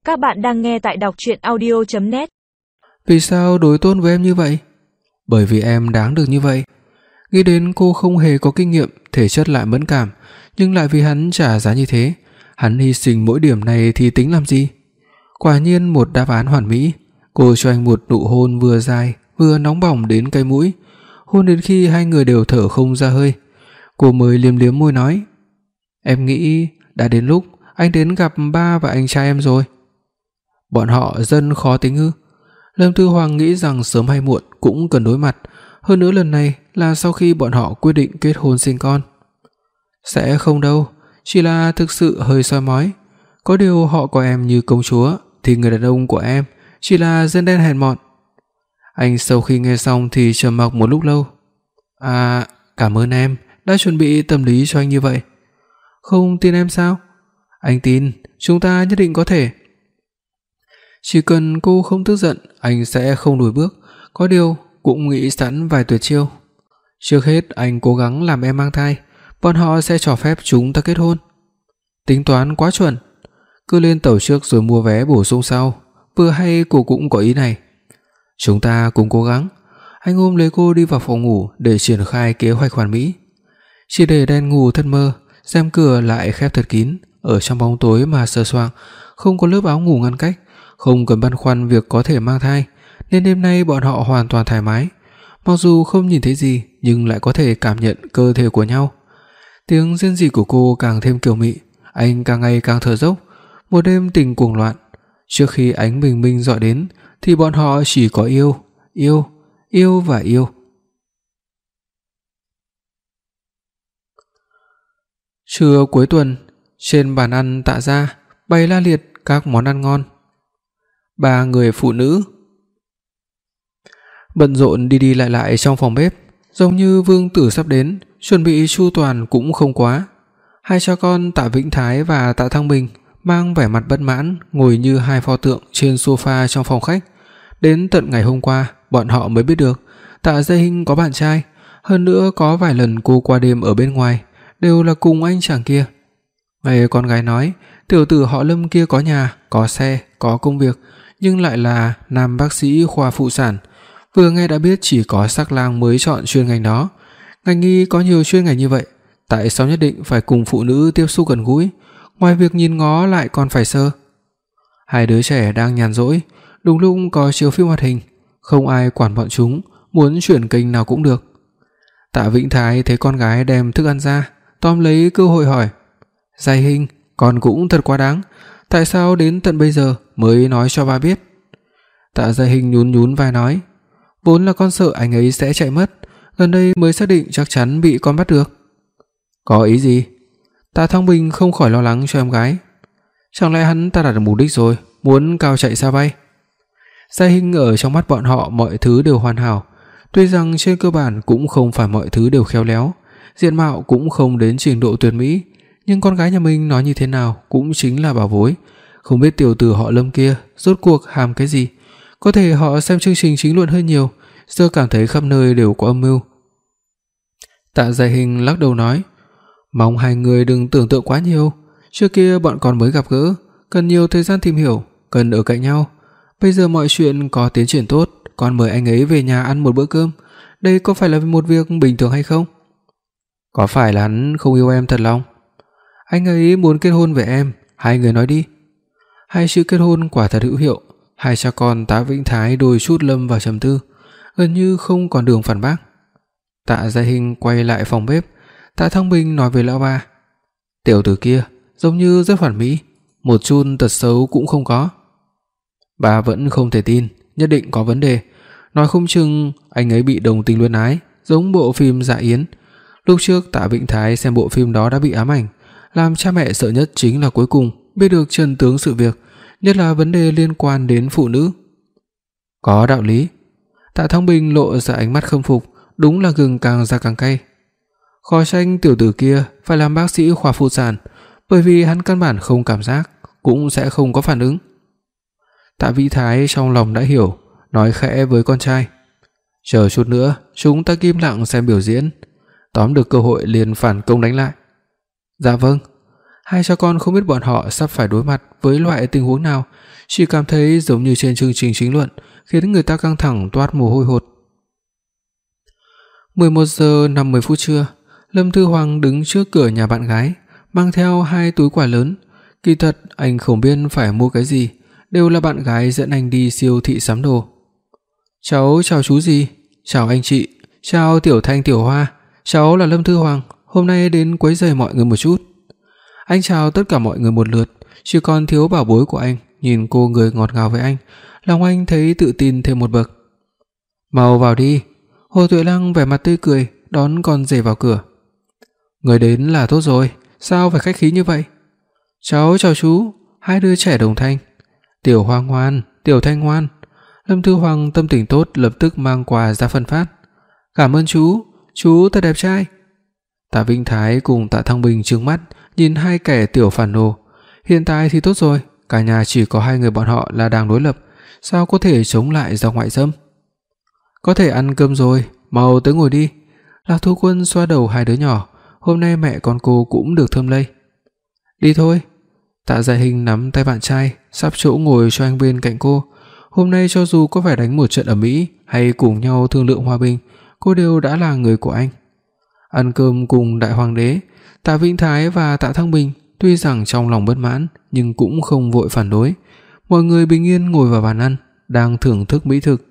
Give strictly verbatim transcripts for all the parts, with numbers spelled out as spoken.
Các bạn đang nghe tại đọc truyện audio chấm net. Vì sao đối tốt với em như vậy? Bởi vì em đáng được như vậy. Nghĩ đến cô không hề có kinh nghiệm, thể chất lại mẫn cảm, nhưng lại vì hắn trả giá như thế, hắn hy sinh mỗi điểm này thì tính làm gì? Quả nhiên một đáp án hoàn mỹ. Cô cho anh một nụ hôn vừa dài, vừa nóng bỏng đến cái mũi, hôn đến khi hai người đều thở không ra hơi. Cô mới liếm liếm môi nói: "Em nghĩ đã đến lúc anh đến gặp ba và anh trai em rồi." Bọn họ dân khó tính ư? Lâm Tư Hoàng nghĩ rằng sớm hay muộn cũng cần đối mặt, hơn nữa lần này là sau khi bọn họ quyết định kết hôn sinh con. Sẽ không đâu, chỉ là thực sự hơi soi mói. Có điều họ coi em như công chúa, thì người đàn ông của em chỉ là dân đen hèn mọn. Anh sau khi nghe xong thì trầm mặc một lúc lâu. À, cảm ơn em đã chuẩn bị tâm lý cho anh như vậy. Không tin em sao? Anh tin, chúng ta nhất định có thể. Chỉ cần cô không tức giận, anh sẽ không lùi bước, có điều cũng nghĩ sẵn vài tuyệt chiêu. Trước hết anh cố gắng làm em mang thai, bọn họ sẽ cho phép chúng ta kết hôn. Tính toán quá chuẩn. Cứ lên tàu trước rồi mua vé bổ sung sau, vừa hay cô cũng có ý này. Chúng ta cùng cố gắng. Anh ôm lấy cô đi vào phòng ngủ để triển khai kế hoạch hoàn mỹ. Chỉ để đèn ngủ thật mờ, rèm cửa lại khép thật kín, ở trong bóng tối mà sờ soạng, không có lớp áo ngủ ngăn cách, không cần băn khoăn việc có thể mang thai, nên đêm nay bọn họ hoàn toàn thoải mái. Mặc dù không nhìn thấy gì nhưng lại có thể cảm nhận cơ thể của nhau. Tiếng rên rỉ của cô càng thêm kiều mị, anh càng ngày càng thở dốc. Một đêm tình cuồng loạn. Trước khi ánh bình minh rọi đến thì bọn họ chỉ có yêu, yêu, yêu và yêu. Trưa cuối tuần, trên bàn ăn Tạ gia bày la liệt các món ăn ngon. Ba người phụ nữ bận rộn đi đi lại lại trong phòng bếp, giống như vương tử sắp đến, chuẩn bị chu toàn cũng không quá. Hai cha con Tạ Vĩnh Thái và Tạ Thăng Bình mang vẻ mặt bất mãn, ngồi như hai pho tượng trên sofa trong phòng khách. Đến tận ngày hôm qua, bọn họ mới biết được Tạ Gia Hinh có bạn trai, hơn nữa có vài lần cô qua đêm ở bên ngoài, đều là cùng anh chàng kia. Nghe con gái nói, tiểu tử họ Lâm kia có nhà, có xe, có công việc, nhưng lại là nam bác sĩ khoa phụ sản. Vừa nghe đã biết chỉ có sắc lang mới chọn chuyên ngành đó. Ngành y có nhiều chuyên ngành như vậy, tại sao nhất định phải cùng phụ nữ tiếp xúc gần gũi, ngoài việc nhìn ngó lại còn phải sơ. Hai đứa trẻ đang nhàn rỗi, đúng lúc có chiếu phim hoạt hình, không ai quản bọn chúng, muốn chuyển kênh nào cũng được. Tạ Vĩnh Thái thấy con gái đem thức ăn ra, tóm lấy cơ hội hỏi: "Gia Hinh, con cũng thật quá đáng, tại sao đến tận bây giờ mới nói cho ba biết?" Tạ Gia Hinh nhún nhún vai nói: "Vốn là con sợ anh ấy sẽ chạy mất, gần đây mới xác định chắc chắn bị con bắt được." "Có ý gì?" Tạ Thăng Bình không khỏi lo lắng cho em gái. Chẳng lẽ hắn ta đạt được mục đích rồi, muốn cao chạy xa bay? Gia Hinh ở trong mắt bọn họ mọi thứ đều hoàn hảo, tuy rằng trên cơ bản cũng không phải mọi thứ đều khéo léo, diện mạo cũng không đến trình độ tuyệt mỹ, nhưng con gái nhà mình nói như thế nào cũng chính là bảo bối. Không biết tiểu tử họ Lâm kia rốt cuộc hàm cái gì, có thể họ xem chương trình chính luận hơi nhiều, giờ cảm thấy khắp nơi đều có âm mưu. Tạ Gia Hinh lắc đầu nói: "Mong hai người đừng tưởng tượng quá nhiều, trước kia bọn con mới gặp gỡ, cần nhiều thời gian tìm hiểu, cần ở cạnh nhau. Bây giờ mọi chuyện có tiến triển tốt, con mời anh ấy về nhà ăn một bữa cơm, đây có phải là một việc bình thường hay không?" "Có phải là hắn không yêu em thật lòng? Anh ấy muốn kết hôn với em, hai người nói đi." Hai chữ kết hôn quả thật hữu hiệu. Hai cha con Tạ Vĩnh Thái đôi chút lâm vào trầm tư, gần như không còn đường phản bác. Tạ Gia Hinh quay lại phòng bếp, Tạ Thăng Bình nói với lão ba: "Tiểu tử kia giống như rất hoàn mỹ, một chút tật xấu cũng không có." Bà vẫn không thể tin, nhất định có vấn đề, nói không chừng anh ấy bị đồng tình luyến ái, giống bộ phim Dạ Yến. Lúc trước Tạ Vĩnh Thái xem bộ phim đó đã bị ám ảnh, làm cha mẹ sợ nhất chính là cuối cùng biết được chân tướng sự việc, nhất là vấn đề liên quan đến phụ nữ. Có đạo lý. Tạ Thăng Bình lộ ra ánh mắt khâm phục, đúng là gừng càng ra càng cay. Khó trách tiểu tử kia phải làm bác sĩ khoa phụ sản, bởi vì hắn căn bản không cảm giác, cũng sẽ không có phản ứng. Tạ Vĩ Thái trong lòng đã hiểu, nói khẽ với con trai: "Chờ chút nữa, chúng ta im lặng xem biểu diễn, tóm được cơ hội liền phản công đánh lại." "Dạ vâng." Hai cha con không biết bọn họ sắp phải đối mặt với loại tình huống nào, chỉ cảm thấy giống như trên chương trình chính luận, khiến người ta căng thẳng toát mồ hôi hột. mười một giờ năm mươi phút trưa, Lâm Thư Hoàng đứng trước cửa nhà bạn gái, mang theo hai túi quà lớn. Kỳ thật anh không biết phải mua cái gì, đều là bạn gái dẫn anh đi siêu thị sắm đồ. "Cháu chào chú gì, chào anh chị, chào Tiểu Thanh Tiểu Hoa, cháu là Lâm Thư Hoàng, hôm nay đến quấy rầy mọi người một chút." Anh chào tất cả mọi người một lượt, chỉ còn thiếu bảo bối của anh, nhìn cô người ngọt ngào với anh, lòng anh thấy tự tin thêm một bậc. "Mau vào đi." Hồ Tuệ Lăng vẻ mặt tươi cười đón con rể vào cửa. "Người đến là tốt rồi, sao phải khách khí như vậy?" "Cháu chào chú." Hai đứa trẻ đồng thanh. "Tiểu Hoa ngoan, Tiểu Thanh ngoan." Lâm Thư Hoàng tâm tình tốt lập tức mang quà ra phân phát. "Cảm ơn chú, chú thật đẹp trai." Tạ Vĩnh Thái cùng Tạ Thăng Bình trừng mắt nhìn hai kẻ tiểu phản đồ. Hiện tại thì tốt rồi, cả nhà chỉ có hai người bọn họ là đang đối lập, sao có thể chống lại dòng ngoại xâm. "Có thể ăn cơm rồi, mau tới ngồi đi." Lạc Thu Quân xoa đầu hai đứa nhỏ, hôm nay mẹ con cô cũng được thơm lây. "Đi thôi." Tạ Gia Hinh nắm tay bạn trai, sắp chỗ ngồi cho anh bên cạnh cô. Hôm nay cho dù có phải đánh một trận ầm ĩ hay cùng nhau thương lượng hòa bình, cô đều đã là người của anh. Ăn cơm cùng đại hoàng đế, Tạ Vĩnh Thái và Tạ Thăng Bình tuy rằng trong lòng bất mãn nhưng cũng không vội phản đối. Mọi người bình yên ngồi vào bàn ăn, đang thưởng thức mỹ thực.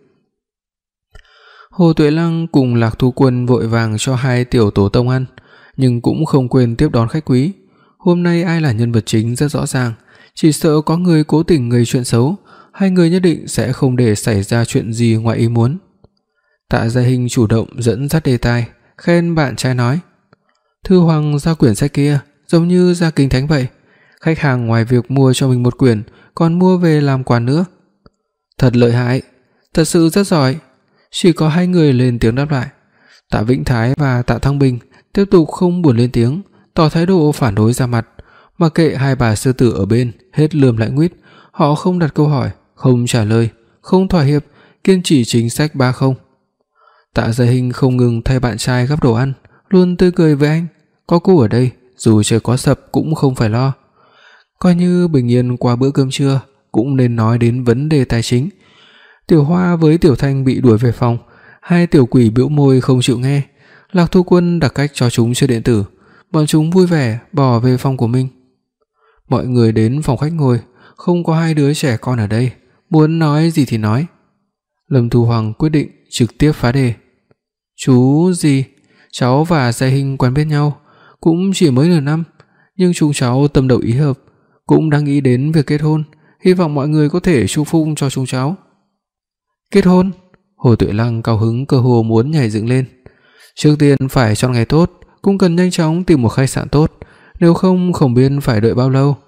Hồ Tuệ Lăng cùng Lạc Thu Quân vội vàng cho hai tiểu tổ tông ăn, nhưng cũng không quên tiếp đón khách quý. Hôm nay ai là nhân vật chính rất rõ ràng, chỉ sợ có người cố tình gây chuyện xấu, hai người nhất định sẽ không để xảy ra chuyện gì ngoài ý muốn. Tạ Gia Hinh chủ động dẫn dắt đề tài, khen bạn trai nói: "Thư Hoàng ra quyển sách kia, giống như ra kinh thánh vậy. Khách hàng ngoài việc mua cho mình một quyển, còn mua về làm quà nữa." "Thật lợi hại, thật sự rất giỏi." Chỉ có hai người lên tiếng đáp lại. Tạ Vĩnh Thái và Tạ Thăng Bình tiếp tục không buồn lên tiếng, tỏ thái độ phản đối ra mặt, mặc kệ hai bà sư tử ở bên hết lườm lại nguýt, họ không đặt câu hỏi, không trả lời, không thỏa hiệp, kiên trì chính sách ba không. Tạ Gia Hinh không ngừng thay bạn trai gắp đồ ăn, luôn tươi cười với anh, có cô ở đây, dù trời có sập cũng không phải lo. Coi như bình yên qua bữa cơm trưa, cũng nên nói đến vấn đề tài chính. Tiểu Hoa với Tiểu Thanh bị đuổi về phòng, hai tiểu quỷ bĩu môi không chịu nghe. Lạc Thu Quân đặt cách cho chúng chơi điện tử, bọn chúng vui vẻ bỏ về phòng của mình. Mọi người đến phòng khách ngồi, không có hai đứa trẻ con ở đây, muốn nói gì thì nói. Lâm Thu Hoàng quyết định trực tiếp phá đề. "Chú gì? Cháu và Gia Hinh quen biết nhau, cũng chỉ mới nửa năm, nhưng chúng cháu tâm đầu ý hợp, cũng đang nghĩ đến việc kết hôn, hy vọng mọi người có thể chúc phúc cho chúng cháu." "Kết hôn?" Hồ Tuệ Lăng cao hứng cơ hồ muốn nhảy dựng lên. "Trước tiên phải chọn ngày tốt, cũng cần nhanh chóng tìm một khách sạn tốt, nếu không không biết phải đợi bao lâu."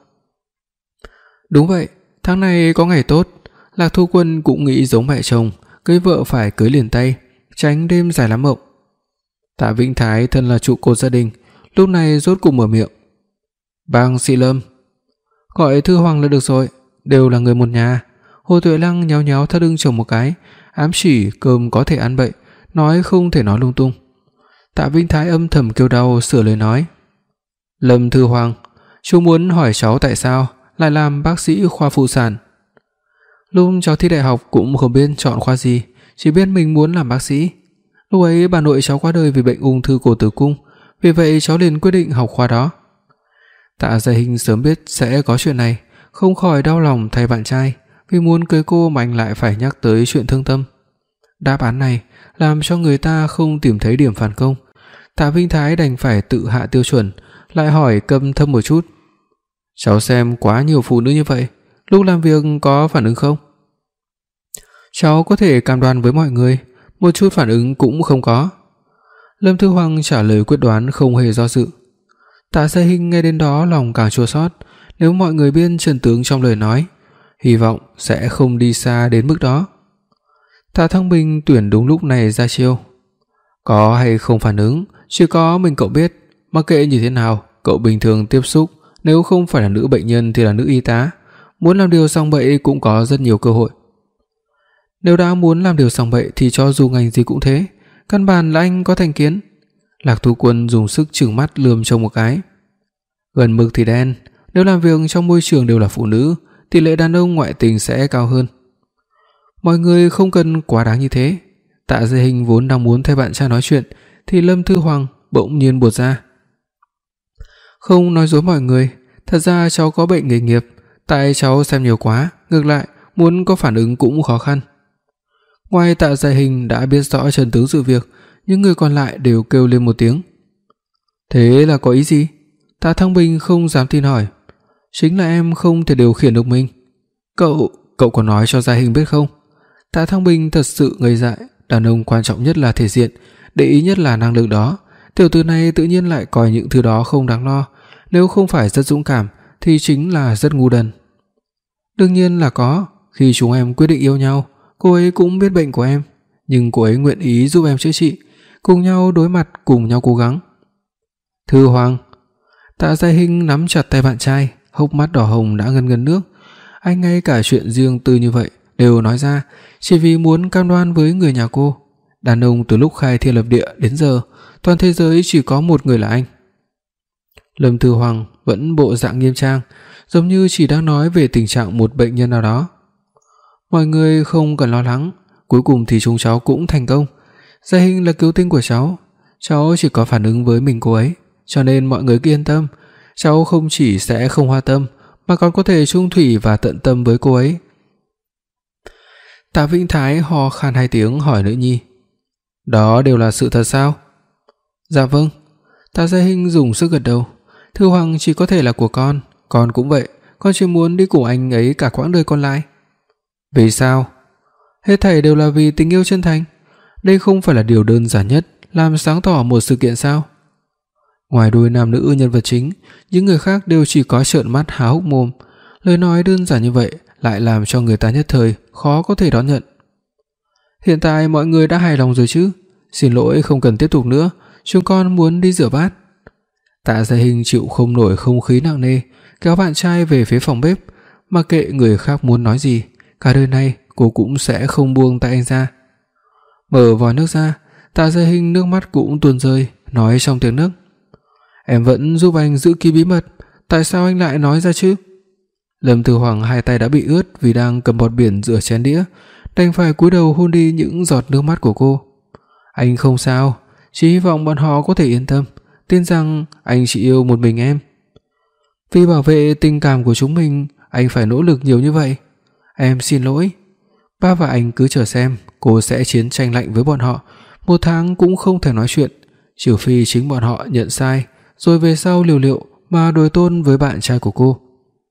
"Đúng vậy, tháng này có ngày tốt." Lạc Thu Quân cũng nghĩ giống mẹ chồng, cưới vợ phải cưới liền tay, tránh đêm dài lắm mộng. Tạ Vĩnh Thái thân là trụ cột gia đình, lúc này rốt cục mở miệng. "Bang Sĩ Lâm." "Gọi Thư Hoàng là được rồi, đều là người một nhà." Hồ Tuệ Lăng nhéo nhéo thắt lưng chồng một cái, ám chỉ cơm có thể ăn bậy, nói không thể nói lung tung. Tạ Vĩnh Thái âm thầm kêu đau sửa lời nói: "Lâm Thư Hoàng, chú muốn hỏi cháu tại sao lại làm bác sĩ khoa phụ sản." "Lúc cháu thi đại học cũng không biết chọn khoa gì, chỉ biết mình muốn làm bác sĩ. Lúc ấy bà nội cháu qua đời vì bệnh ung thư cổ tử cung, vì vậy cháu liền quyết định học khoa đó." Tạ Gia Hinh sớm biết sẽ có chuyện này, không khỏi đau lòng thay bạn trai, vì muốn cưới cô mà anh lại phải nhắc tới chuyện thương tâm. Đáp án này làm cho người ta không tìm thấy điểm phản công. Tạ Vĩnh Thái đành phải tự hạ tiêu chuẩn, lại hỏi câm thâm một chút: "Cháu xem quá nhiều phụ nữ như vậy, lúc làm việc có phản ứng không?" "Cháu có thể cam đoan với mọi người, một chút phản ứng cũng không có." Lâm Thư Hoàng trả lời quyết đoán không hề do dự. Tạ Gia Hinh nghe đến đó lòng càng chua xót, nếu mọi người biết chân tướng trong lời nói, hy vọng sẽ không đi xa đến mức đó. Tạ Thăng Bình tuyển đúng lúc này ra chiêu: "Có hay không phản ứng, chỉ có mình cậu biết, mặc kệ như thế nào, cậu bình thường tiếp xúc, nếu không phải là nữ bệnh nhân thì là nữ y tá, muốn làm điều sằng bậy cũng có rất nhiều cơ hội. Nếu đã muốn làm điều sằng bậy thì cho dù ngành gì cũng thế, căn bản là anh có thành kiến." Lạc Thu Quân dùng sức trừng mắt lườm chồng một cái. Gần mực thì đen, nếu làm việc trong môi trường đều là phụ nữ, tỷ lệ đàn ông ngoại tình sẽ cao hơn. Mọi người không cần quá đáng như thế. Tạ Dư Hình vốn đang muốn thay bạn trai nói chuyện thì Lâm Thư Hoàng bỗng nhiên buột ra. Không nói dối mọi người, thật ra cháu có bệnh nghề nghiệp, tại cháu xem nhiều quá, ngược lại muốn có phản ứng cũng khó khăn. Ngoài Tạ Dư Hình đã biết rõ chân tướng sự việc, những người còn lại đều kêu lên một tiếng. Thế là có ý gì? Tạ Thăng Bình không dám tin hỏi. Chính là em không thể điều khiển được mình. Cậu, cậu có nói cho Gia Hình biết không? Tạ Thăng Bình thật sự ngây dại, đàn ông quan trọng nhất là thể diện, để ý nhất là năng lực đó. Tiểu tử này tự nhiên lại coi những thứ đó không đáng lo, nếu không phải rất dũng cảm thì chính là rất ngu đần. Đương nhiên là có, khi chúng em quyết định yêu nhau, cô ấy cũng biết bệnh của em, nhưng cô ấy nguyện ý giúp em chữa trị, cùng nhau đối mặt, cùng nhau cố gắng. Thư Hoàng. Tạ Gia Hinh nắm chặt tay bạn trai, hốc mắt đỏ hồng đã ngân ngấn nước. Anh ngay cả chuyện riêng tư như vậy đều nói ra, chỉ vì muốn cam đoan với người nhà cô. Đàn ông từ lúc khai thiên lập địa đến giờ, toàn thế giới chỉ có một người là anh. Lâm Thư Hoàng vẫn bộ dạng nghiêm trang, giống như chỉ đang nói về tình trạng một bệnh nhân nào đó. Mọi người không cần lo lắng, cuối cùng thì chúng cháu cũng thành công. Gia Hinh là cứu tinh của cháu, cháu chỉ có phản ứng với mình cô ấy, cho nên mọi người cứ yên tâm, cháu không chỉ sẽ không hoa tâm mà còn có thể chung thủy và tận tâm với cô ấy. Tạ Vĩnh Thái ho khan hai tiếng hỏi nữ nhi. Đó đều là sự thật sao? Dạ vâng. Tạ Gia Hinh dùng sức gật đầu. Thư Hoàng chỉ có thể là của con, con cũng vậy, con chỉ muốn đi cùng anh ấy cả quãng đời còn lại. Vì sao? Hết thảy đều là vì tình yêu chân thành. Đây không phải là điều đơn giản nhất làm sáng tỏ một sự kiện sao? Ngoài đôi nam nữ nhân vật chính, những người khác đều chỉ có trợn mắt há hốc mồm. Lời nói đơn giản như vậy lại làm cho người ta nhất thời khó có thể đón nhận. Hiện tại mọi người đã hài lòng rồi chứ? Xin lỗi, không cần tiếp tục nữa, chúng con muốn đi rửa bát. Tạ Gia Hinh chịu không nổi không khí nặng nề, kéo bạn trai về phía phòng bếp, mặc kệ người khác muốn nói gì, cả đời này cô cũng sẽ không buông tay anh ra. Mở vòi nước ra, Tạ Gia Hinh nước mắt cũng tuôn rơi, nói trong tiếng nấc. Em vẫn giúp anh giữ kín bí mật, tại sao anh lại nói ra chứ? Lâm Thư Hoàng hai tay đã bị ướt vì đang cầm bọt biển rửa chén đĩa, đành phải cúi đầu hôn đi những giọt nước mắt của cô. Anh không sao, chỉ hy vọng bọn họ có thể yên tâm, tin rằng anh chỉ yêu một mình em. Vì bảo vệ tình cảm của chúng mình, anh phải nỗ lực nhiều như vậy. Em xin lỗi. Ba và anh cứ chờ xem, cô sẽ chiến tranh lạnh với bọn họ, một tháng cũng không thể nói chuyện, trừ phi chính bọn họ nhận sai, rồi về sau liều liệu mà đồi tôn với bạn trai của cô.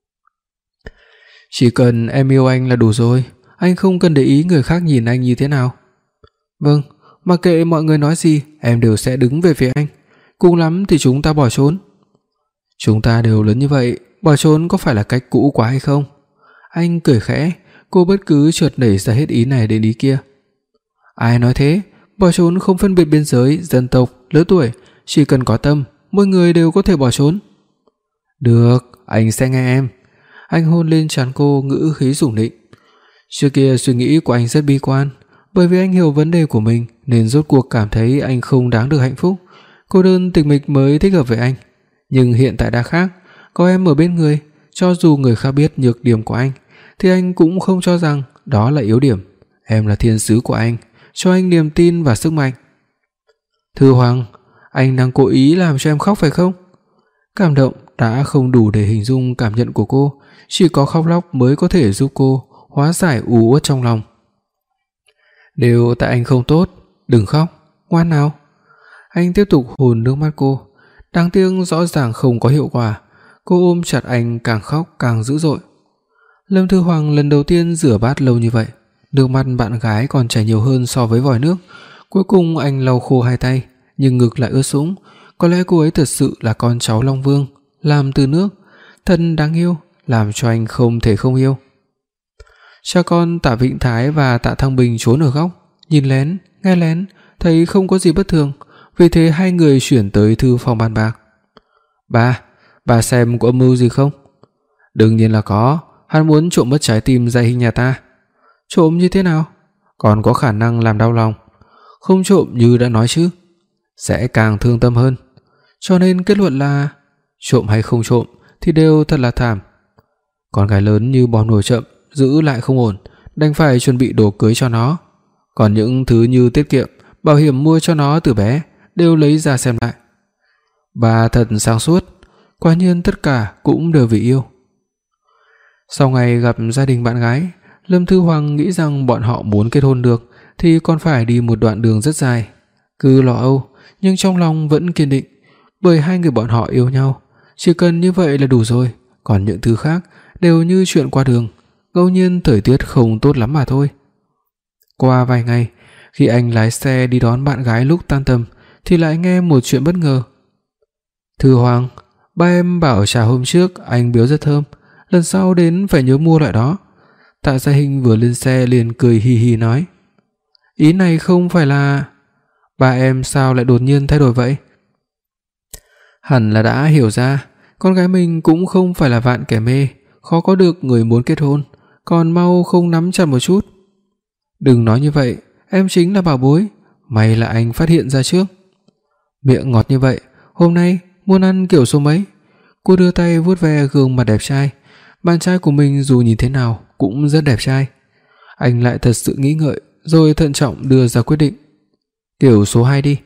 Chỉ cần em yêu anh là đủ rồi, anh không cần để ý người khác nhìn anh như thế nào. Vâng, mặc kệ mọi người nói gì, em đều sẽ đứng về phía anh. Cùng lắm thì chúng ta bỏ trốn. Chúng ta đều lớn như vậy, bỏ trốn có phải là cách cũ quá hay không? Anh cười khẽ, cô bất cứ chợt nảy ra hết ý này đến ý kia. Ai nói thế? Bỏ trốn không phân biệt biên giới, dân tộc, lứa tuổi, chỉ cần có tâm, mỗi người đều có thể bỏ trốn. Được, anh sẽ nghe em. Anh hôn lên trán cô, ngữ khí sủng nịnh. Trước kia suy nghĩ của anh rất bi quan, bởi vì anh hiểu vấn đề của mình nên rốt cuộc cảm thấy anh không đáng được hạnh phúc, cô đơn tịch mịch mới thích hợp với anh. Nhưng hiện tại đã khác, có em ở bên người, cho dù người khác biết nhược điểm của anh thì anh cũng không cho rằng đó là yếu điểm. Em là thiên sứ của anh, cho anh niềm tin và sức mạnh. Thư Hoàng, anh đang cố ý làm cho em khóc phải không? Cảm động đã không đủ để hình dung cảm nhận của cô, chỉ có khóc lóc mới có thể giúp cô hóa giải u uất trong lòng. Đều tại anh không tốt, đừng khóc, ngoan nào. Anh tiếp tục hôn nước mắt cô, đáng tiếc rõ ràng không có hiệu quả, cô ôm chặt anh càng khóc càng dữ dội. Lâm Thư Hoàng lần đầu tiên rửa bát lâu như vậy, nước mắt bạn gái còn chảy nhiều hơn so với vòi nước. Cuối cùng anh lau khô hai tay, nhưng ngực lại ướt sũng. Có lẽ cô ấy thật sự là con cháu Long Vương, làm từ nước, thân đáng yêu, làm cho anh không thể không yêu. Cha con Tạ Vĩnh Thái và Tạ Thăng Bình trốn ở góc, nhìn lén, nghe lén, thấy không có gì bất thường, vì thế hai người chuyển tới thư phòng bàn bạc. Ba, bà xem có âm mưu gì không? Đương nhiên là có, hắn muốn trộm mất trái tim Gia Hinh nhà ta. Trộm như thế nào? Còn có khả năng làm đau lòng. Không trộm như đã nói chứ, sẽ càng thương tâm hơn. Cho nên kết luận là trộm hay không trộm thì đều thật là thảm. Con gái lớn như bom nổi chậm, giữ lại không ổn, đành phải chuẩn bị đồ cưới cho nó. Còn những thứ như tiết kiệm, bảo hiểm mua cho nó từ bé đều lấy ra xem lại. Bà thật sáng suốt, quả nhiên tất cả cũng đều vì yêu. Sau ngày gặp gia đình bạn gái, Lâm Thư Hoàng nghĩ rằng bọn họ muốn kết hôn được thì còn phải đi một đoạn đường rất dài. Cứ lo âu, nhưng trong lòng vẫn kiên định, bởi hai người bọn họ yêu nhau, chỉ cần như vậy là đủ rồi, còn những thứ khác đều như chuyện qua đường, ngẫu nhiên thời tiết không tốt lắm mà thôi. Qua vài ngày, khi anh lái xe đi đón bạn gái lúc tan tầm thì lại nghe một chuyện bất ngờ. Thư Hoàng, ba em bảo trà hôm trước anh biếu rất thơm, lần sau đến phải nhớ mua loại đó. Tạ Gia Hinh vừa lên xe liền cười hì hì nói, ý này không phải là... Ba em sao lại đột nhiên thay đổi vậy? Hẳn là đã hiểu ra, con gái mình cũng không phải là vạn kẻ mê, khó có được người muốn kết hôn, còn mau không nắm chặt một chút. Đừng nói như vậy, em chính là bảo bối, may là anh phát hiện ra trước. Miệng ngọt như vậy, hôm nay muốn ăn kiểu số mấy? Cô đưa tay vuốt ve gương mặt đẹp trai, bạn trai của mình dù nhìn thế nào cũng rất đẹp trai. Anh lại thật sự nghĩ ngợi, rồi thận trọng đưa ra quyết định. Kiểu số hai đi.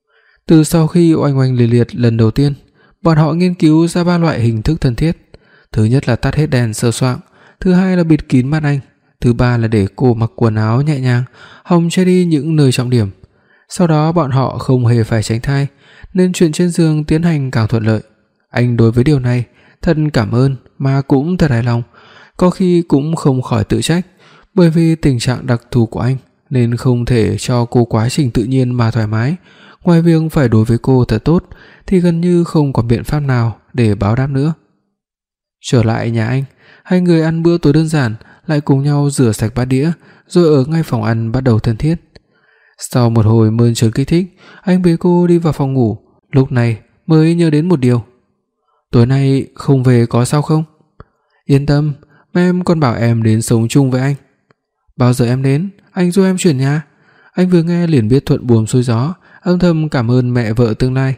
Từ sau khi oanh oanh liệt liệt lần đầu tiên, bọn họ nghiên cứu ra ba loại hình thức thân thiết. Thứ nhất là tắt hết đèn sờ soạng, thứ hai là bịt kín mắt anh, thứ ba là để cô mặc quần áo nhẹ nhàng, hòng che đi những nơi trọng điểm. Sau đó bọn họ không hề phải tránh thai, nên chuyện trên giường tiến hành càng thuận lợi. Anh đối với điều này thật cảm ơn mà cũng thật hài lòng, có khi cũng không khỏi tự trách, bởi vì tình trạng đặc thù của anh nên không thể cho cô quá trình tự nhiên mà thoải mái. Ngoài việc phải đối với cô thật tốt thì gần như không còn biện pháp nào để báo đáp nữa. Trở lại nhà anh, hai người ăn bữa tối đơn giản, lại cùng nhau rửa sạch bát đĩa, rồi ở ngay phòng ăn bắt đầu thân thiết. Sau một hồi mơn trớn kích thích, anh bế cô đi vào phòng ngủ, lúc này mới nhớ đến một điều. Tối nay không về có sao không? Yên tâm, mẹ em còn bảo em đến sống chung với anh. Bao giờ em đến, anh giúp em chuyển nhà. Anh vừa nghe liền biết thuận buồm xuôi gió, âm thầm cảm ơn mẹ vợ tương lai.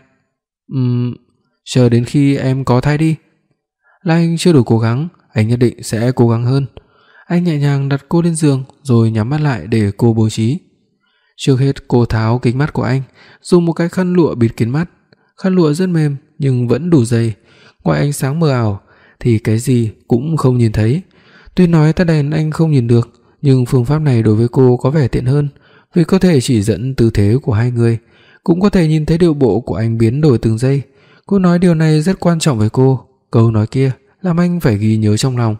Ừm, chờ đến khi em có thai đi. Là anh chưa đủ cố gắng, anh nhất định sẽ cố gắng hơn. Anh nhẹ nhàng đặt cô lên giường rồi nhắm mắt lại để cô bố trí. Trước hết cô tháo kính mắt của anh, dùng một cái khăn lụa bịt kín mắt. Khăn lụa rất mềm nhưng vẫn đủ dày, ngoài ánh sáng mờ ảo thì cái gì cũng không nhìn thấy. Tuy nói tắt đèn anh không nhìn được, nhưng phương pháp này đối với cô có vẻ tiện hơn, vì có thể chỉ dẫn tư thế của hai người, cũng có thể nhìn thấy điệu bộ của anh biến đổi từng giây. Cô nói điều này rất quan trọng với cô, câu nói kia làm anh phải ghi nhớ trong lòng.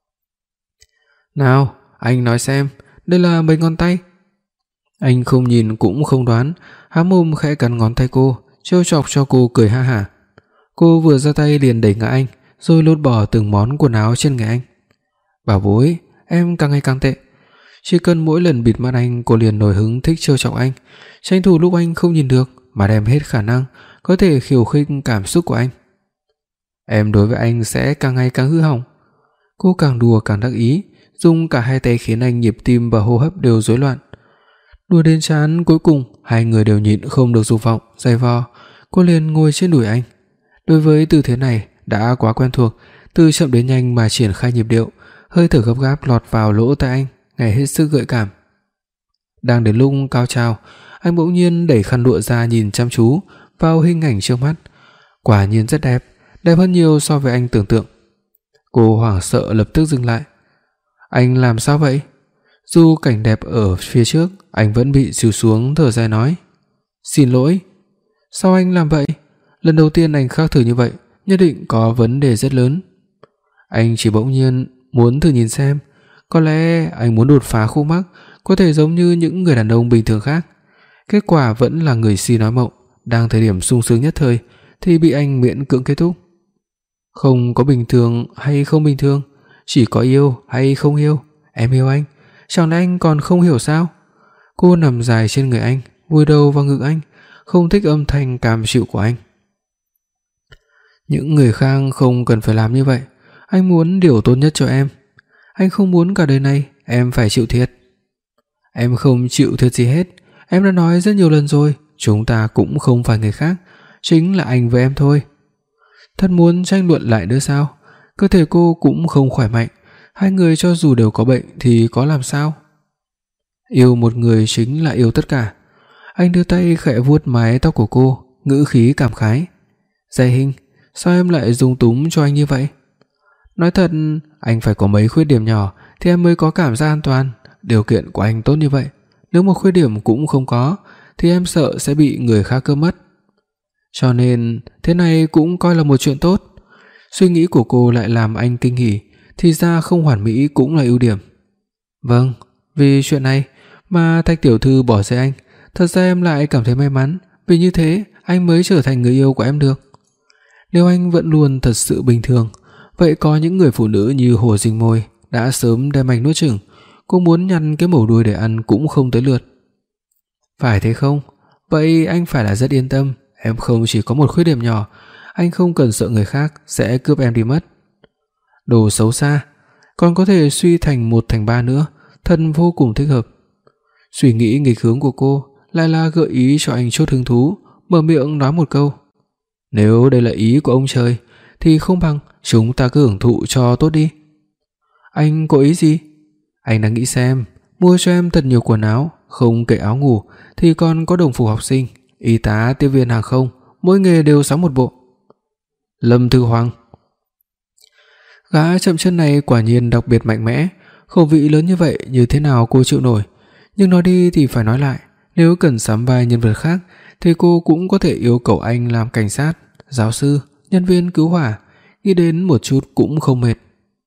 Nào, anh nói xem, đây là mấy ngón tay? Anh không nhìn cũng không đoán, há mồm khẽ cắn ngón tay cô, trêu chọc cho cô cười ha hả. Cô vừa ra tay liền đẩy ngã anh, rồi lột bỏ từng món quần áo trên người anh. Bảo bối, em càng ngày càng tệ. Chỉ cần mỗi lần bịt mắt anh, cô liền nổi hứng thích trêu chọc anh, tranh thủ lúc anh không nhìn được mà đem hết khả năng có thể khiêu khích cảm xúc của anh. Em đối với anh sẽ càng ngày càng hư hỏng. Cô càng đùa càng đắc ý, dùng cả hai tay khiến anh nhịp tim và hô hấp đều rối loạn. Đùa đến chán, cuối cùng hai người đều nhịn không được dục vọng giày vò, cô liền ngồi trên đùi anh. Đối với tư thế này đã quá quen thuộc, từ chậm đến nhanh mà triển khai nhịp điệu, hơi thở gấp gáp lọt vào lỗ tai anh, nghe hết sức gợi cảm. Đang đến lúc cao trào, anh bỗng nhiên đẩy khăn lụa ra nhìn chăm chú vào hình ảnh trước mắt. Quả nhiên rất đẹp, đẹp hơn nhiều so với anh tưởng tượng. Cô hoảng sợ lập tức dừng lại. Anh làm sao vậy? Dù cảnh đẹp ở phía trước, anh vẫn bị xìu xuống, thở dài nói, xin lỗi. Sao anh làm vậy? Lần đầu tiên anh khác thường như vậy, nhất định có vấn đề rất lớn. Anh chỉ bỗng nhiên muốn thử nhìn xem, có lẽ anh muốn đột phá khúc mắc, có thể giống như những người đàn ông bình thường khác. Kết quả vẫn là người si nói mộng, đang thời điểm sung sướng nhất thời thì bị anh miễn cưỡng kết thúc. Không có bình thường hay không bình thường, chỉ có yêu hay không yêu. Em yêu anh, chẳng lẽ anh còn không hiểu sao? Cô nằm dài trên người anh, vùi đầu vào ngực anh, không thích âm thanh cam chịu của anh. Những người khác không cần phải làm như vậy, anh muốn điều tốt nhất cho em. Anh không muốn cả đời này em phải chịu thiệt. Em không chịu thiệt gì hết, em đã nói rất nhiều lần rồi, chúng ta cũng không phải người khác, chính là anh với em thôi. Thật muốn tranh luận lại nữa sao? Cơ thể cô cũng không khỏe mạnh, hai người cho dù đều có bệnh thì có làm sao? Yêu một người chính là yêu tất cả. Anh đưa tay khẽ vuốt mái tóc của cô, ngữ khí cảm khái. Giai Hinh, sao em lại dung túng cho anh như vậy? Nói thật, anh phải có mấy khuyết điểm nhỏ thì em mới có cảm giác an toàn. Điều kiện của anh tốt như vậy, nếu một khuyết điểm cũng không có thì em sợ sẽ bị người khác cướp mất. Cho nên thế này cũng coi là một chuyện tốt. Suy nghĩ của cô lại làm anh kinh hỉ, thì ra không hoàn mỹ cũng là ưu điểm. Vâng, vì chuyện này mà Thạch tiểu thư bỏ rơi anh, thật ra em lại cảm thấy may mắn, vì như thế anh mới trở thành người yêu của em được. Nếu anh vẫn luôn thật sự bình thường, vậy có những người phụ nữ như hồ dinh môi đã sớm đem anh nuốt chửng, cô muốn nhăn cái mẩu đuôi để ăn cũng không tới lượt. Phải thế không? Vậy anh phải là rất yên tâm, em không chỉ có một khuyết điểm nhỏ, anh không cần sợ người khác sẽ cướp em đi mất. Đồ xấu xa, còn có thể suy thành một thành ba nữa, thật vô cùng thích hợp. Suy nghĩ nghịch hướng của cô lại là gợi ý cho anh chốt hứng thú, mở miệng nói một câu. Nếu đây là ý của ông trời thì không bằng chúng ta cứ hưởng thụ cho tốt đi. Anh có ý gì? Anh đang nghĩ xem, mua cho em thật nhiều quần áo, không kể áo ngủ thì còn có đồng phục học sinh, y tá, tiếp viên hàng không, mỗi nghề đều sắm một bộ. Lâm Thư Hoàng. Gã chậm chân này quả nhiên đặc biệt mạnh mẽ, khẩu vị lớn như vậy như thế nào cô chịu nổi. Nhưng nói đi thì phải nói lại, nếu cần sắm vai nhân vật khác thì cô cũng có thể yêu cầu anh làm cảnh sát, giáo sư, nhân viên cứu hỏa, nghĩ đến một chút cũng không mệt.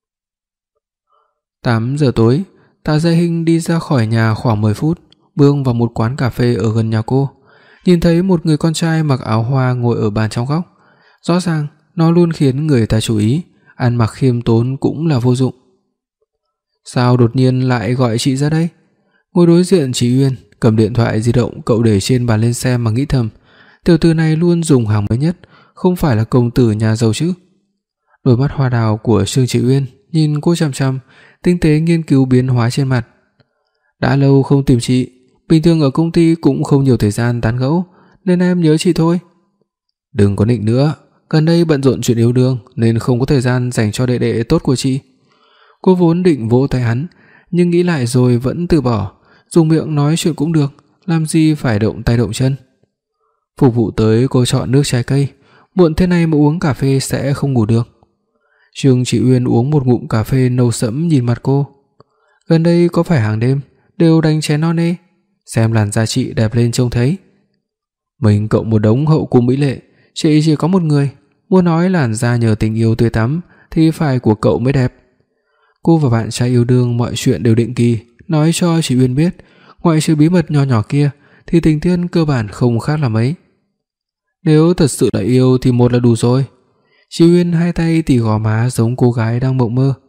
tám giờ tối, Tạ Giai Hinh đi ra khỏi nhà khoảng mười phút, bước vào một quán cà phê ở gần nhà cô, nhìn thấy một người con trai mặc áo hoa ngồi ở bàn trong góc. Rõ ràng nó luôn khiến người ta chú ý, ăn mặc khiêm tốn cũng là vô dụng. Sao đột nhiên lại gọi chị ra đây? Ngồi đối diện chị Uyên, cầm điện thoại di động cậu để trên bàn lên xem mà nghĩ thầm, tiểu tử này luôn dùng hàng mới nhất, không phải là công tử nhà giàu chứ? Đôi mắt hoa đào của Trương Chị Uyên nhìn cô chằm chằm, tinh tế nghiên cứu biến hóa trên mặt. Đã lâu không tìm chị, bình thường ở công ty cũng không nhiều thời gian tán gẫu, nên em nhớ chị thôi. Đừng có nịnh nữa, gần đây bận rộn chuyện yêu đương nên không có thời gian dành cho đệ đệ tốt của chị. Cô vốn định vỗ tay hắn, nhưng nghĩ lại rồi vẫn từ bỏ, dùng miệng nói chuyện cũng được, làm gì phải động tay động chân. Phục vụ tới cô chọn nước trái cây, muộn thế này mà uống cà phê sẽ không ngủ được. Trương Chị Uyên uống một ngụm cà phê nâu sẫm nhìn mặt cô. Gần đây có phải hàng đêm đều đánh chén non nê, xem làn da chị đẹp lên trông thấy. Mình cộng một đống hậu cung mỹ lệ, chị chỉ có một người, muốn nói làn da nhờ tình yêu tươi tắm thì phải của cậu mới đẹp. Cô và bạn trai yêu đương mọi chuyện đều định kỳ nói cho chị Uyên biết, ngoại trừ bí mật nhỏ nhỏ kia thì tình tiết cơ bản không khác là mấy. Nếu thật sự là yêu thì một là đủ rồi. Chị Uyên hai tay tỉ gò má giống cô gái đang mộng mơ.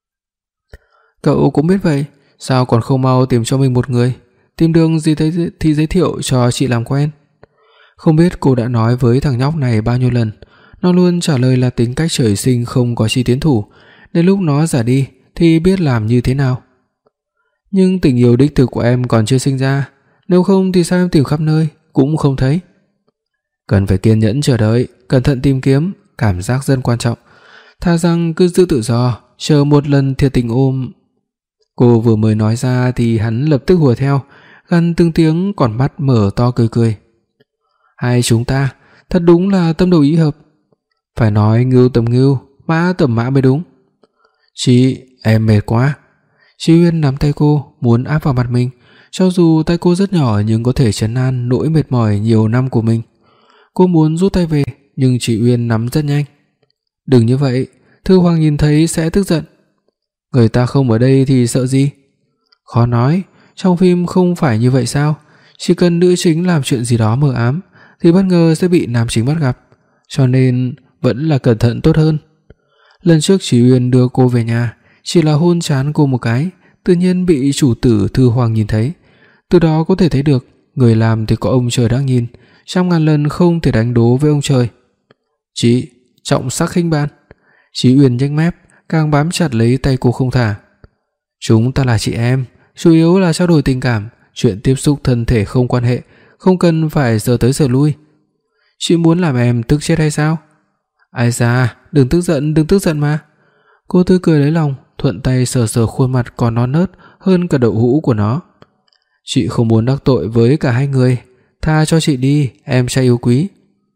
Cậu cũng biết vậy, sao còn không mau tìm cho mình một người, tìm đường gì thấy thì giới thiệu cho chị làm quen. Không biết cô đã nói với thằng nhóc này bao nhiêu lần, nó luôn trả lời là tính cách trời sinh không có chi tiến thủ, đến lúc nó già đi thì biết làm như thế nào. Nhưng tình yêu đích thực của em còn chưa sinh ra, nếu không thì sao em tìm khắp nơi cũng không thấy. Cần phải kiên nhẫn chờ đợi, cẩn thận tìm kiếm, cảm giác rất quan trọng. Thà rằng cứ giữ tự do, chờ một lần thiệt tình ôm. Cô vừa mới nói ra thì hắn lập tức hùa theo, gằn từng tiếng, còn mắt mở to cười cười. Hai chúng ta thật đúng là tâm đầu ý hợp. Phải nói ngưu tầm ngưu, mã tầm mã mới đúng. Chị, em mệt quá. Chị Uyên nắm tay cô, muốn áp vào mặt mình, cho dù tay cô rất nhỏ nhưng có thể trấn an nỗi mệt mỏi nhiều năm của mình. Cô muốn rút tay về, nhưng chị Uyên nắm rất nhanh. Đừng như vậy, Thư Hoàng nhìn thấy sẽ tức giận. Người ta không ở đây thì sợ gì? Khó nói, trong phim không phải như vậy sao? Chỉ cần nữ chính làm chuyện gì đó mờ ám thì bất ngờ sẽ bị nam chính bắt gặp, cho nên vẫn là cẩn thận tốt hơn. Lần trước chị Uyên đưa cô về nhà, chỉ là hôn trán cô một cái, tự nhiên bị chủ tử Thư Hoàng nhìn thấy. Từ đó có thể thấy được, người làm thì có ông trời đang nhìn, trăm ngàn lần không thể đánh đố với ông trời. Chị, trọng sắc khinh ban. Chị Uyên nhếch mép, càng bám chặt lấy tay cô không thả. Chúng ta là chị em, chủ yếu là trao đổi tình cảm, chuyện tiếp xúc thân thể không quan hệ, không cần phải giờ tới giờ lui. Chị muốn làm em tức chết hay sao? Ai da, đừng tức giận, đừng tức giận mà. Cô tươi cười lấy lòng, thuận tay sờ sờ khuôn mặt còn non nớt hơn cả đậu hũ của nó. Chị không muốn đắc tội với cả hai người, tha cho chị đi, em trai yêu quý.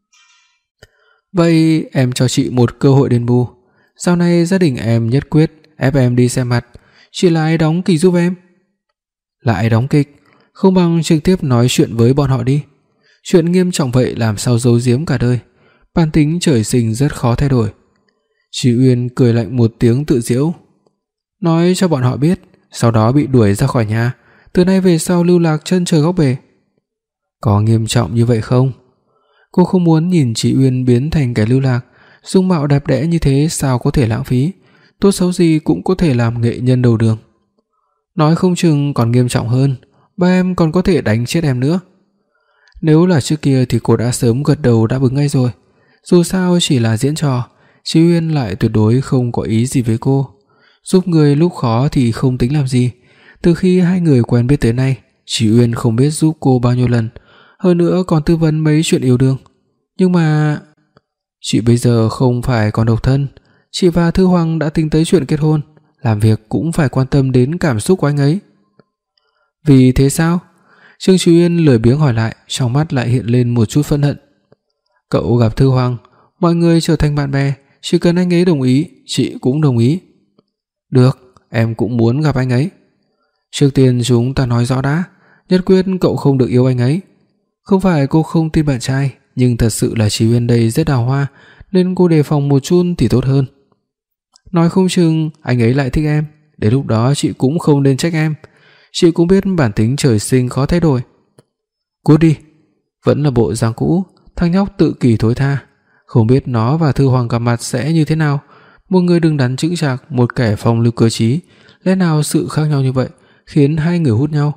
Vậy em cho chị một cơ hội đền bù. Sau này gia đình em nhất quyết ép em đi xem mặt, chị lại đóng kịch giúp em. Lại đóng kịch, không bằng trực tiếp nói chuyện với bọn họ đi. Chuyện nghiêm trọng vậy làm sao giấu giếm cả đời, bản tính trời sinh rất khó thay đổi. Chị Uyên cười lạnh một tiếng tự giễu. Nói cho bọn họ biết, sau đó bị đuổi ra khỏi nhà, từ nay về sau lưu lạc chân trời góc bể. Có nghiêm trọng như vậy không? Cô không muốn nhìn chị Uyên biến thành kẻ lưu lạc, dung mạo đẹp đẽ như thế sao có thể lãng phí, tốt xấu gì cũng có thể làm nghệ nhân đầu đường. Nói không chừng còn nghiêm trọng hơn, ba em còn có thể đánh chết em nữa. Nếu là trước kia thì cô đã sớm gật đầu đáp ứng ngay rồi. Dù sao chỉ là diễn trò, chị Uyên lại tuyệt đối không có ý gì với cô. Giúp người lúc khó thì không tính làm gì. Từ khi hai người quen biết tới nay, chị Uyên không biết giúp cô bao nhiêu lần, hơn nữa còn tư vấn mấy chuyện yêu đương. Nhưng mà chị bây giờ không phải còn độc thân, chị và Thư Hoàng đã tính tới chuyện kết hôn, làm việc cũng phải quan tâm đến cảm xúc của anh ấy. Vì thế sao? Trương Chí Uyên lười biếng hỏi lại, trong mắt lại hiện lên một chút phẫn hận. Cậu gặp Thư Hoàng, mọi người trở thành bạn bè, chỉ cần anh ấy đồng ý, chị cũng đồng ý. Được, em cũng muốn gặp anh ấy. Trước tiên chúng ta nói rõ đã, nhất quyết cậu không được yêu anh ấy. Không phải cô không tin bạn trai, nhưng thật sự là Chí Uyên đây rất đào hoa, nên cô đề phòng một chút thì tốt hơn. Nói không chừng anh ấy lại thích em, đến lúc đó chị cũng không nên trách em. Chị cũng biết bản tính trời sinh khó thay đổi. Cút đi. Vẫn là bộ dáng cũ, thằng nhóc tự kỷ thối tha. Không biết nó và Thư Hoàng gặp mặt sẽ như thế nào. Một người đứng đắn chững chạc, một kẻ phong lưu cơ trí, lẽ nào sự khác nhau như vậy khiến hai người hút nhau.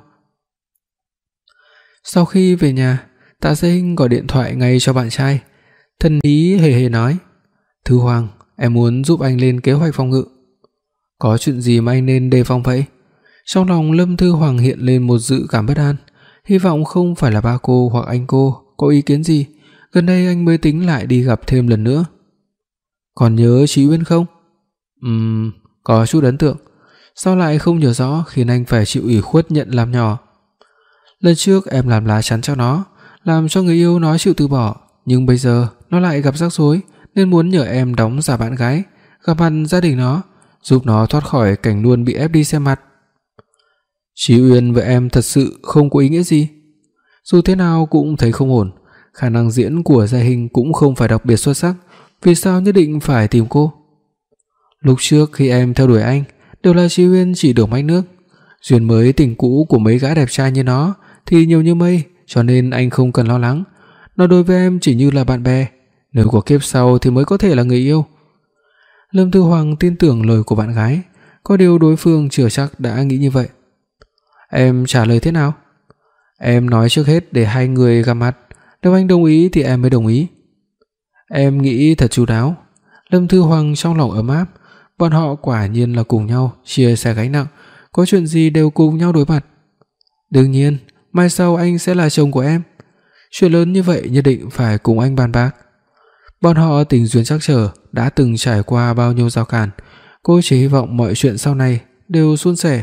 Sau khi về nhà, Tạ Gia Hinh gọi điện thoại ngay cho bạn trai, thân ý hề hề nói: Thư Hoàng, em muốn giúp anh lên kế hoạch phòng ngự. Có chuyện gì mà anh nên đề phòng vậy? Trong lòng Lâm Thư Hoàng hiện lên một dự cảm bất an, hy vọng không phải là ba cô hoặc anh cô có ý kiến gì, gần đây anh mới tính lại đi gặp thêm lần nữa. Còn nhớ Chí Uyên không? Ừm, có chút ấn tượng. Sao lại không nhớ rõ khiến anh phải chịu ủy khuất nhận làm nhỏ? Lần trước em làm lá chắn cho nó, làm cho người yêu nó chịu từ bỏ, nhưng bây giờ nó lại gặp rắc rối nên muốn nhờ em đóng giả bạn gái, gặp mặt gia đình nó, giúp nó thoát khỏi cảnh luôn bị ép đi xem mặt. Chí Uyên với em thật sự không có ý nghĩa gì. Dù thế nào cũng thấy không ổn, khả năng diễn của Gia Hinh cũng không phải đặc biệt xuất sắc, vì sao nhất định phải tìm cô? Lúc trước khi em theo đuổi anh, đều là Chí Uyên chỉ đường mách nước. Duyên mới tình cũ của mấy gã đẹp trai như nó thì nhiều như mây, cho nên anh không cần lo lắng. Nó đối với em chỉ như là bạn bè, nếu có kiếp sau thì mới có thể là người yêu. Lâm Thư Hoàng tin tưởng lời của bạn gái, có điều đối phương chưa chắc đã nghĩ như vậy. Em trả lời thế nào? Em nói trước hết để hai người gặp mặt, nếu anh đồng ý thì em mới đồng ý. Em nghĩ thật chu đáo. Lâm Thư Hoàng trong lòng ấm áp, bọn họ quả nhiên là cùng nhau chia sẻ gánh nặng, có chuyện gì đều cùng nhau đối mặt. Đương nhiên, mai sau anh sẽ là chồng của em. Chuyện lớn như vậy nhất định phải cùng anh bàn bạc. Bọn họ tình duyên trắc trở, đã từng trải qua bao nhiêu rào cản, cô chỉ hy vọng mọi chuyện sau này đều suôn sẻ.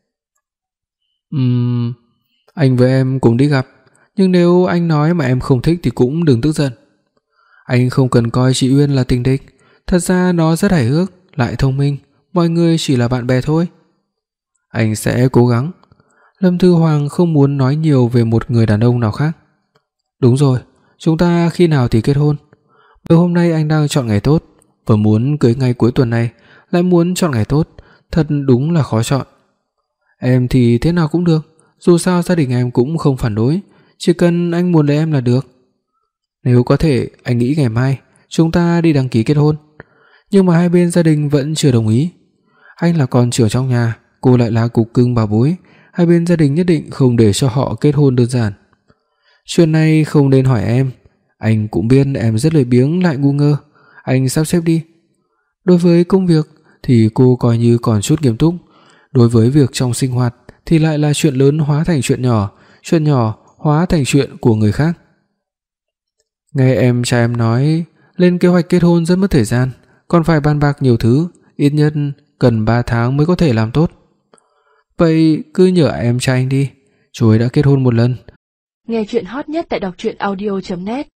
Ừm, anh với em cùng đi gặp, nhưng nếu anh nói mà em không thích thì cũng đừng tức giận. Anh không cần coi chị Uyên là tình địch, thật ra nó rất hài hước, lại thông minh, mọi người chỉ là bạn bè thôi. Anh sẽ cố gắng. Lâm Thư Hoàng không muốn nói nhiều về một người đàn ông nào khác. Đúng rồi, chúng ta khi nào thì kết hôn? Bởi hôm nay anh đang chọn ngày tốt, vừa muốn cưới ngay cuối tuần này, lại muốn chọn ngày tốt, thật đúng là khó chọn. Em thì thế nào cũng được, dù sao gia đình em cũng không phản đối, chỉ cần anh muốn lấy em là được. Nếu có thể, anh nghĩ ngày mai chúng ta đi đăng ký kết hôn. Nhưng mà hai bên gia đình vẫn chưa đồng ý. Anh là con trưởng trong nhà, cô lại là cục cưng bà bối, hai bên gia đình nhất định không để cho họ kết hôn đơn giản. Chuyện này không nên hỏi em, anh cũng biết em rất lười biếng lại ngu ngơ, anh sắp xếp đi. Đối với công việc thì cô coi như còn chút nghiêm túc, đối với việc trong sinh hoạt thì lại là chuyện lớn hóa thành chuyện nhỏ, chuyện nhỏ hóa thành chuyện của người khác. Nghe em trai em nói Lên kế hoạch kết hôn rất mất thời gian, còn phải bàn bạc nhiều thứ, ít nhất cần ba tháng mới có thể làm tốt. Vậy cứ nhờ em trai anh đi, chú ấy đã kết hôn một lần. Nghe truyện hot nhất tại đọc truyện audio chấm net.